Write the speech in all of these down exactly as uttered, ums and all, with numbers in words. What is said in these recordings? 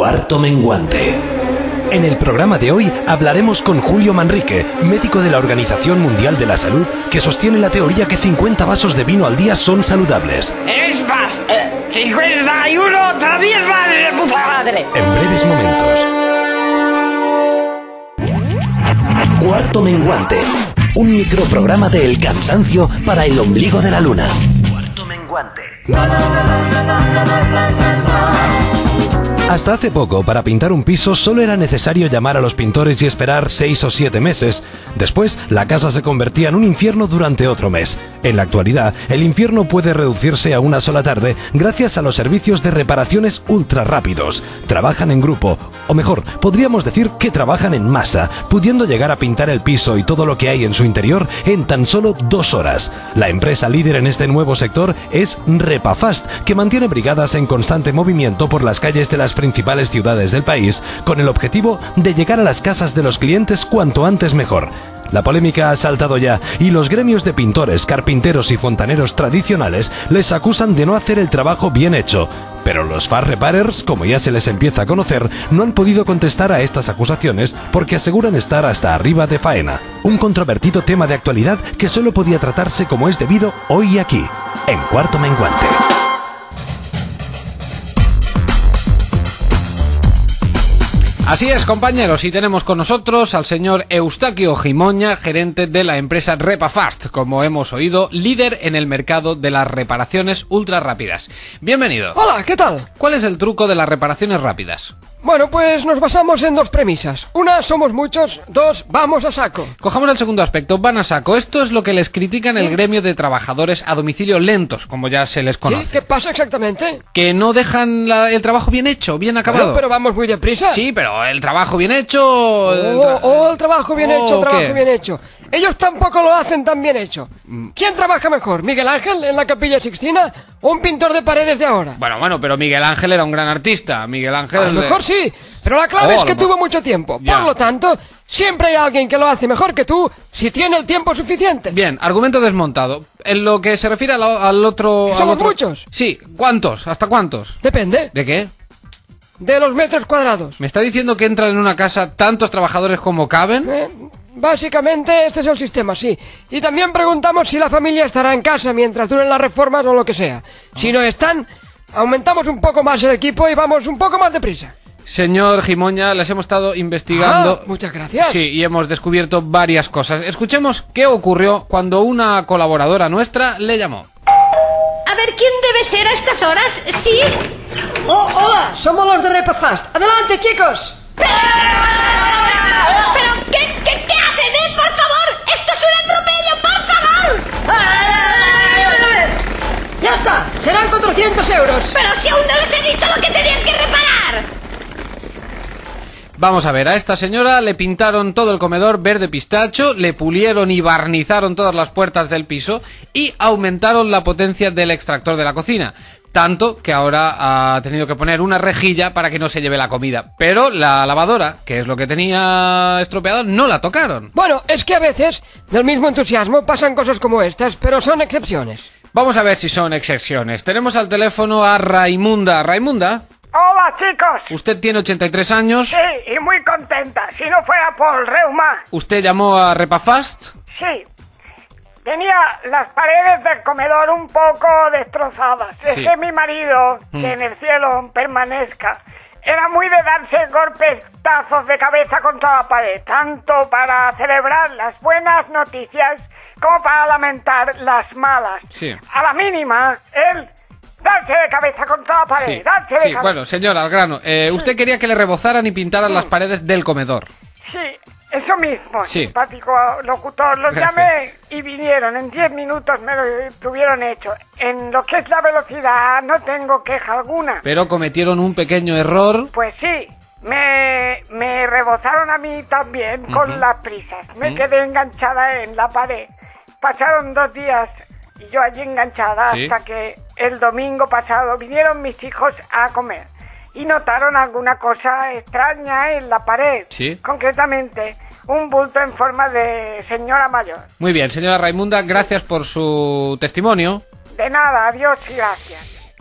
Cuarto Menguante. En el programa de hoy hablaremos con Julio Manrique, médico de la Organización Mundial de la Salud, que sostiene la teoría que cincuenta vasos de vino al día son saludables. Es más, eh, cincuenta y uno también vale de puta madre. En breves momentos. Cuarto Menguante, un microprograma de El Cansancio para el ombligo de la luna. Cuarto Menguante. Hasta hace poco, para pintar un piso solo era necesario llamar a los pintores y esperar seis o siete meses. Después, la casa se convertía en un infierno durante otro mes. En la actualidad, el infierno puede reducirse a una sola tarde gracias a los servicios de reparaciones ultra rápidos. Trabajan en grupo, o mejor, podríamos decir que trabajan en masa, pudiendo llegar a pintar el piso y todo lo que hay en su interior en tan solo dos horas. La empresa líder en este nuevo sector es Repafast, que mantiene brigadas en constante movimiento por las calles de las principales ciudades del país, con el objetivo de llegar a las casas de los clientes cuanto antes mejor. La polémica ha saltado ya y los gremios de pintores, carpinteros y fontaneros tradicionales les acusan de no hacer el trabajo bien hecho. Pero los fast repairers, como ya se les empieza a conocer, no han podido contestar a estas acusaciones porque aseguran estar hasta arriba de faena. Un controvertido tema de actualidad que solo podía tratarse como es debido hoy y aquí, en Cuarto Menguante. Así es, compañeros, y tenemos con nosotros al señor Eustaquio Gimoña, gerente de la empresa Repafast, como hemos oído, líder en el mercado de las reparaciones ultra rápidas. Bienvenido. Hola, ¿qué tal? ¿Cuál es el truco de las reparaciones rápidas? Bueno, pues nos basamos en dos premisas. Una, somos muchos. Dos, vamos a saco. Cojamos el segundo aspecto, van a saco. Esto es lo que les critican el gremio de trabajadores a domicilio lentos, como ya se les conoce. ¿Sí? ¿Qué pasa exactamente? Que no dejan la, el trabajo bien hecho, bien acabado. Bueno, pero vamos muy deprisa. Sí, pero el trabajo bien hecho... Oh, el tra- oh, el trabajo bien Oh, hecho, el trabajo ¿qué? bien hecho. Ellos tampoco lo hacen tan bien hecho. ¿Quién trabaja mejor? ¿Miguel Ángel en la Capilla Sixtina o un pintor de paredes de ahora? Bueno, bueno, pero Miguel Ángel era un gran artista. Miguel Ángel... A lo de- mejor sí, pero la clave Oh, es que a lo mo- tuvo mucho tiempo. Ya. Por lo tanto, siempre hay alguien que lo hace mejor que tú si tiene el tiempo suficiente. Bien, argumento desmontado. En lo que se refiere al, al otro... ¿Que al somos otro- muchos? Sí, ¿cuántos? ¿Hasta cuántos? Depende ¿De qué? de los metros cuadrados. ¿Me está diciendo que entran en una casa tantos trabajadores como caben? Eh, básicamente este es el sistema, sí. Y también preguntamos si la familia estará en casa mientras duren las reformas o lo que sea. Si no están, aumentamos un poco más el equipo y vamos un poco más deprisa. Señor Gimoña, les hemos estado investigando... Ah, muchas gracias. Sí, y hemos descubierto varias cosas. Escuchemos qué ocurrió cuando una colaboradora nuestra le llamó. A ver, ¿quién debe ser a estas horas? ¿Sí? Oh, hola, somos los de Repafast. Adelante, chicos. ¿Pero qué, qué, qué hacen, eh? ¡Por favor! ¡Esto es un atropello, por favor! Ya está, serán cuatrocientos euros. ¡Pero si aún no les he dicho lo que tenían que reparar! Vamos a ver, a esta señora le pintaron todo el comedor verde pistacho, le pulieron y barnizaron todas las puertas del piso y aumentaron la potencia del extractor de la cocina. Tanto que ahora ha tenido que poner una rejilla para que no se lleve la comida. Pero la lavadora, que es lo que tenía estropeado, no la tocaron. Bueno, es que a veces, del mismo entusiasmo, pasan cosas como estas, pero son excepciones. Vamos a ver si son excepciones. Tenemos al teléfono a Raimunda. Raimunda, Hola, chicos. usted tiene ochenta y tres años. Sí, y muy contenta. Si no fuera por el reuma. Usted llamó a Repafast. Sí. Tenía las paredes del comedor un poco destrozadas. Sí. Dejé a mi marido, que Mm. en el cielo permanezca. Era muy de darse golpetazos de cabeza contra la pared, tanto para celebrar las buenas noticias como para lamentar las malas. Sí. A la mínima, él darse de cabeza contra la pared, Sí, darse de sí, cabeza. bueno, señor, al grano. Eh, usted quería que le rebozaran y pintaran las paredes del comedor. Sí, eso mismo, Sí. simpático locutor. Los Gracias. llamé y vinieron. En diez minutos me lo tuvieron hecho. En lo que es la velocidad no tengo queja alguna. Pero cometieron un pequeño error. Pues sí, me, me rebozaron a mí también con las prisas. Me quedé enganchada en la pared. Pasaron dos días y yo allí enganchada Sí. hasta que el domingo pasado vinieron mis hijos a comer. Y notaron alguna cosa extraña en la pared. Sí. Concretamente, un bulto en forma de señora mayor. Muy bien, señora Raimunda, gracias por su testimonio. De nada, adiós y gracias.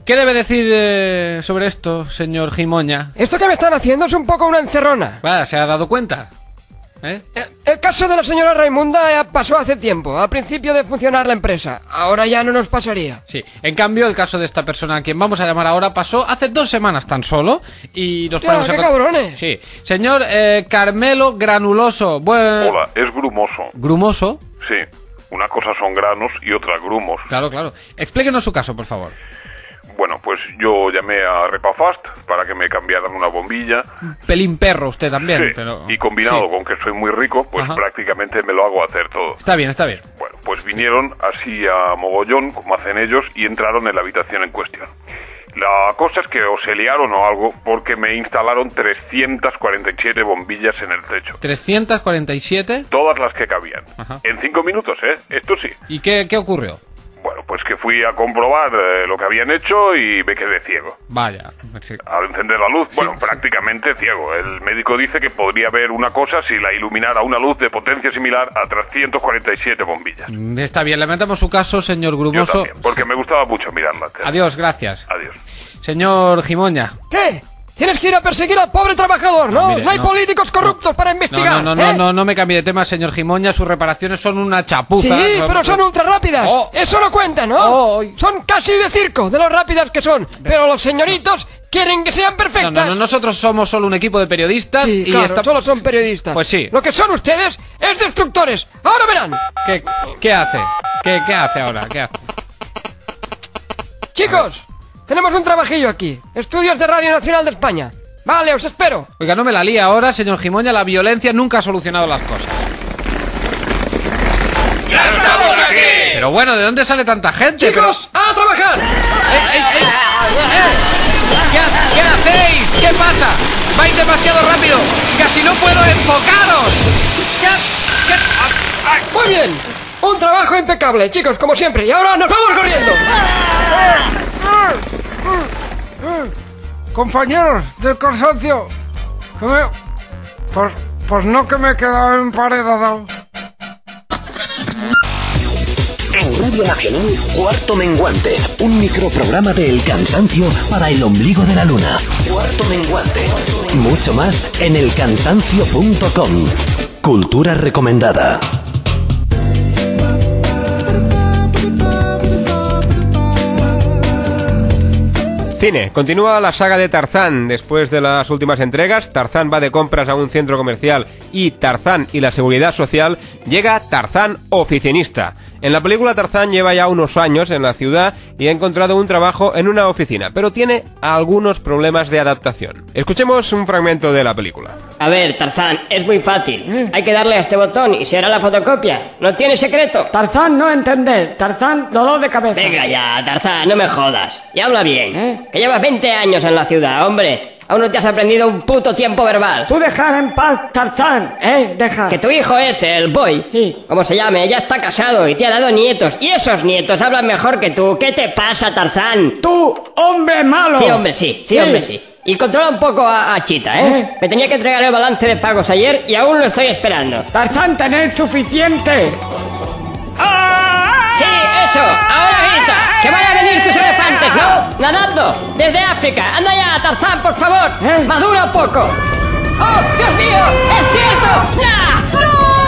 ¿Qué debe decir eh, sobre esto, señor Gimoña? Esto que me están haciendo es un poco una encerrona. Vaya, ¿se ha dado cuenta? ¿Eh? El, el caso de la señora Raimunda pasó hace tiempo, al principio de funcionar la empresa. Ahora ya no nos pasaría. Sí, en cambio el caso de esta persona a quien vamos a llamar ahora pasó hace dos semanas tan solo y nos Ya, ponemos a qué con- cabrones. Sí, señor eh, Carmelo Granuloso. Buen... Hola, es grumoso. Grumoso. Sí, una cosa son granos y otra grumos. Claro, claro. Explíquenos su caso, por favor. Bueno, pues yo llamé a Repafast para que me cambiaran una bombilla. Pelín perro usted también, Sí, pero... y combinado sí. con que soy muy rico, pues Ajá. prácticamente me lo hago hacer todo. Está bien, está bien. Bueno, pues vinieron así a mogollón, como hacen ellos, y entraron en la habitación en cuestión. La cosa es que o se liaron o algo, porque me instalaron trescientas cuarenta y siete bombillas en el techo. trescientos cuarenta y siete. Todas las que cabían. Ajá. En cinco minutos, ¿eh? Esto sí. ¿Y qué, qué ocurrió? Bueno, pues que fui a comprobar eh, lo que habían hecho y me quedé ciego. Vaya. sí. Al encender la luz, bueno, sí. prácticamente ciego. El médico dice que podría ver una cosa si la iluminara una luz de potencia similar a trescientos cuarenta y siete bombillas. Está bien, lamentamos su caso, señor Yo Grumoso. también, porque me gustaba mucho mirar la tele. Adiós, gracias. Adiós. Señor Gimoña. ¿Qué? Tienes que ir a perseguir al pobre trabajador, ¿no? No, mire, no hay no. políticos corruptos para No, investigar. no, no, ¿eh? no, no, no me cambie de tema, señor Gimoña. Sus reparaciones son una chapuza. Sí, pero son ultra rápidas. Oh. Eso no cuenta, ¿no? Oh. Son casi de circo, de lo rápidas que son. Pero los señoritos quieren que sean No, perfectas. no, no, nosotros somos solo un equipo de periodistas Sí, y claro, esta- solo son periodistas. Pues sí. Lo que son ustedes es destructores. Ahora verán. ¿Qué, qué hace? ¿Qué, ¿Qué hace ahora? ¿Qué hace? Chicos, tenemos un trabajillo aquí. Estudios de Radio Nacional de España. Vale, os espero. Oiga, no me la lía ahora, señor Gimoña. La violencia nunca ha solucionado las cosas. ¡Ya estamos aquí! Pero bueno, ¿de dónde sale tanta gente? Chicos, a trabajar. Pero- ¡Ey, ey, ey! ¡Eh! ¿Qué, ha- ¿Qué hacéis? ¿Qué pasa? ¡Vais demasiado rápido! ¡Casi no puedo enfocaros! ¿Qué, qué- ah, ay! Muy bien. Un trabajo impecable, chicos, como siempre. Y ahora nos vamos corriendo. Compañeros del cansancio, que me- pues, pues no que me he quedado emparedado. En Radio Nacional, Cuarto Menguante, un microprograma de El Cansancio para el ombligo de la luna. Cuarto Menguante. Mucho más en el cansancio punto com. Cultura recomendada. Cine. Continúa la saga de Tarzán. Después de las últimas entregas, Tarzán va de compras a un centro comercial y Tarzán y la seguridad social, llega Tarzán oficinista. En la película, Tarzán lleva ya unos años en la ciudad y ha encontrado un trabajo en una oficina, pero tiene algunos problemas de adaptación. Escuchemos un fragmento de la película. A ver, Tarzán, es muy fácil. Hay que darle a este botón y se hará la fotocopia. No tiene secreto. Tarzán, no entender. Tarzán, dolor de cabeza. Venga ya, Tarzán, no me jodas. Y habla bien. ¿Eh? Que llevas veinte años en la ciudad, hombre. Aún no te has aprendido un puto tiempo verbal. Tú dejar en paz, Tarzán, ¿eh? Deja. Que tu hijo ese, el boy, Sí. como se llame, ya está casado y te ha dado nietos. Y esos nietos hablan mejor que tú. ¿Qué te pasa, Tarzán? Tú, hombre malo. Sí, hombre, sí. Sí, Sí. hombre, sí. Y controla un poco a, a Chita, ¿eh? ¿Eh? Me tenía que entregar el balance de pagos ayer y aún lo estoy esperando. Tarzán, tener suficiente. ¡Sí, eso! ¡Ahora grita! ¡Que van a venir tus elefantes, ¿no? ¡Nadando! ¡Desde África! ¡Anda ya, Tarzán, por favor! ¿Eh? ¡Madura un poco! ¡Oh, Dios mío! ¡Es cierto! ¡Ya!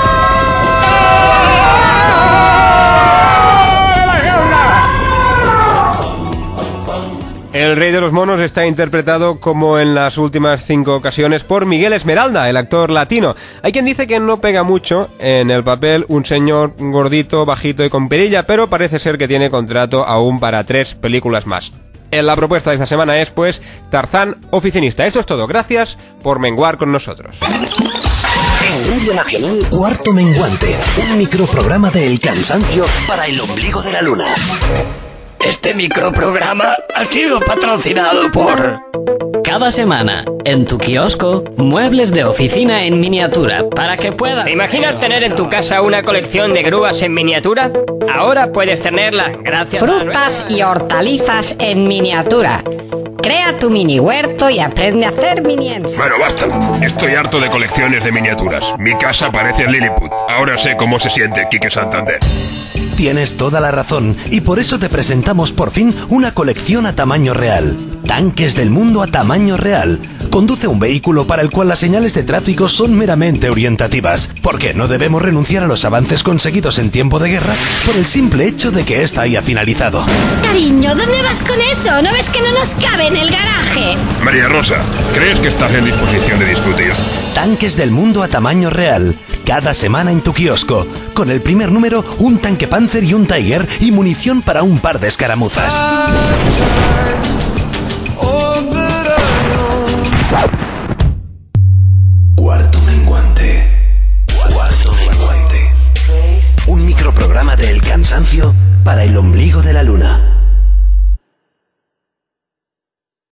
El Rey de los Monos está interpretado, como en las últimas cinco ocasiones, por Miguel Esmeralda, el actor latino. Hay quien dice que no pega mucho en el papel, un señor gordito, bajito y con perilla, pero parece ser que tiene contrato aún para tres películas más. La propuesta de esta semana es, pues, Tarzán oficinista. Esto es todo. Gracias por menguar con nosotros. En Radio Nacional, Cuarto Menguante, un microprograma de El Cansancio para el ombligo de la luna. Este microprograma ha sido patrocinado por... Cada semana, en tu kiosco, muebles de oficina en miniatura para que puedas... ¿Te imaginas tener en tu casa una colección de grúas en miniatura? Ahora puedes tenerla gracias a... Frutas y hortalizas en miniatura. Crea tu mini huerto y aprende a hacer miniensa. Bueno, basta. Estoy harto de colecciones de miniaturas. Mi casa parece Lilliput. Ahora sé cómo se siente Quique Santander. Tienes toda la razón y por eso te presentamos por fin una colección a tamaño real. Tanques del mundo a tamaño real. Conduce un vehículo para el cual las señales de tráfico son meramente orientativas, porque no debemos renunciar a los avances conseguidos en tiempo de guerra por el simple hecho de que ésta haya finalizado. Cariño, ¿dónde vas con eso? ¿No ves que no nos cabe en el garaje? María Rosa, ¿crees que estás en disposición de discutir? Tanques del mundo a tamaño real. Cada semana en tu kiosco. Con el primer número, un tanque Panzer y un Tiger y munición para un par de escaramuzas. Cuarto menguante. Cuarto menguante. Un microprograma de El Cansancio para el ombligo de la luna.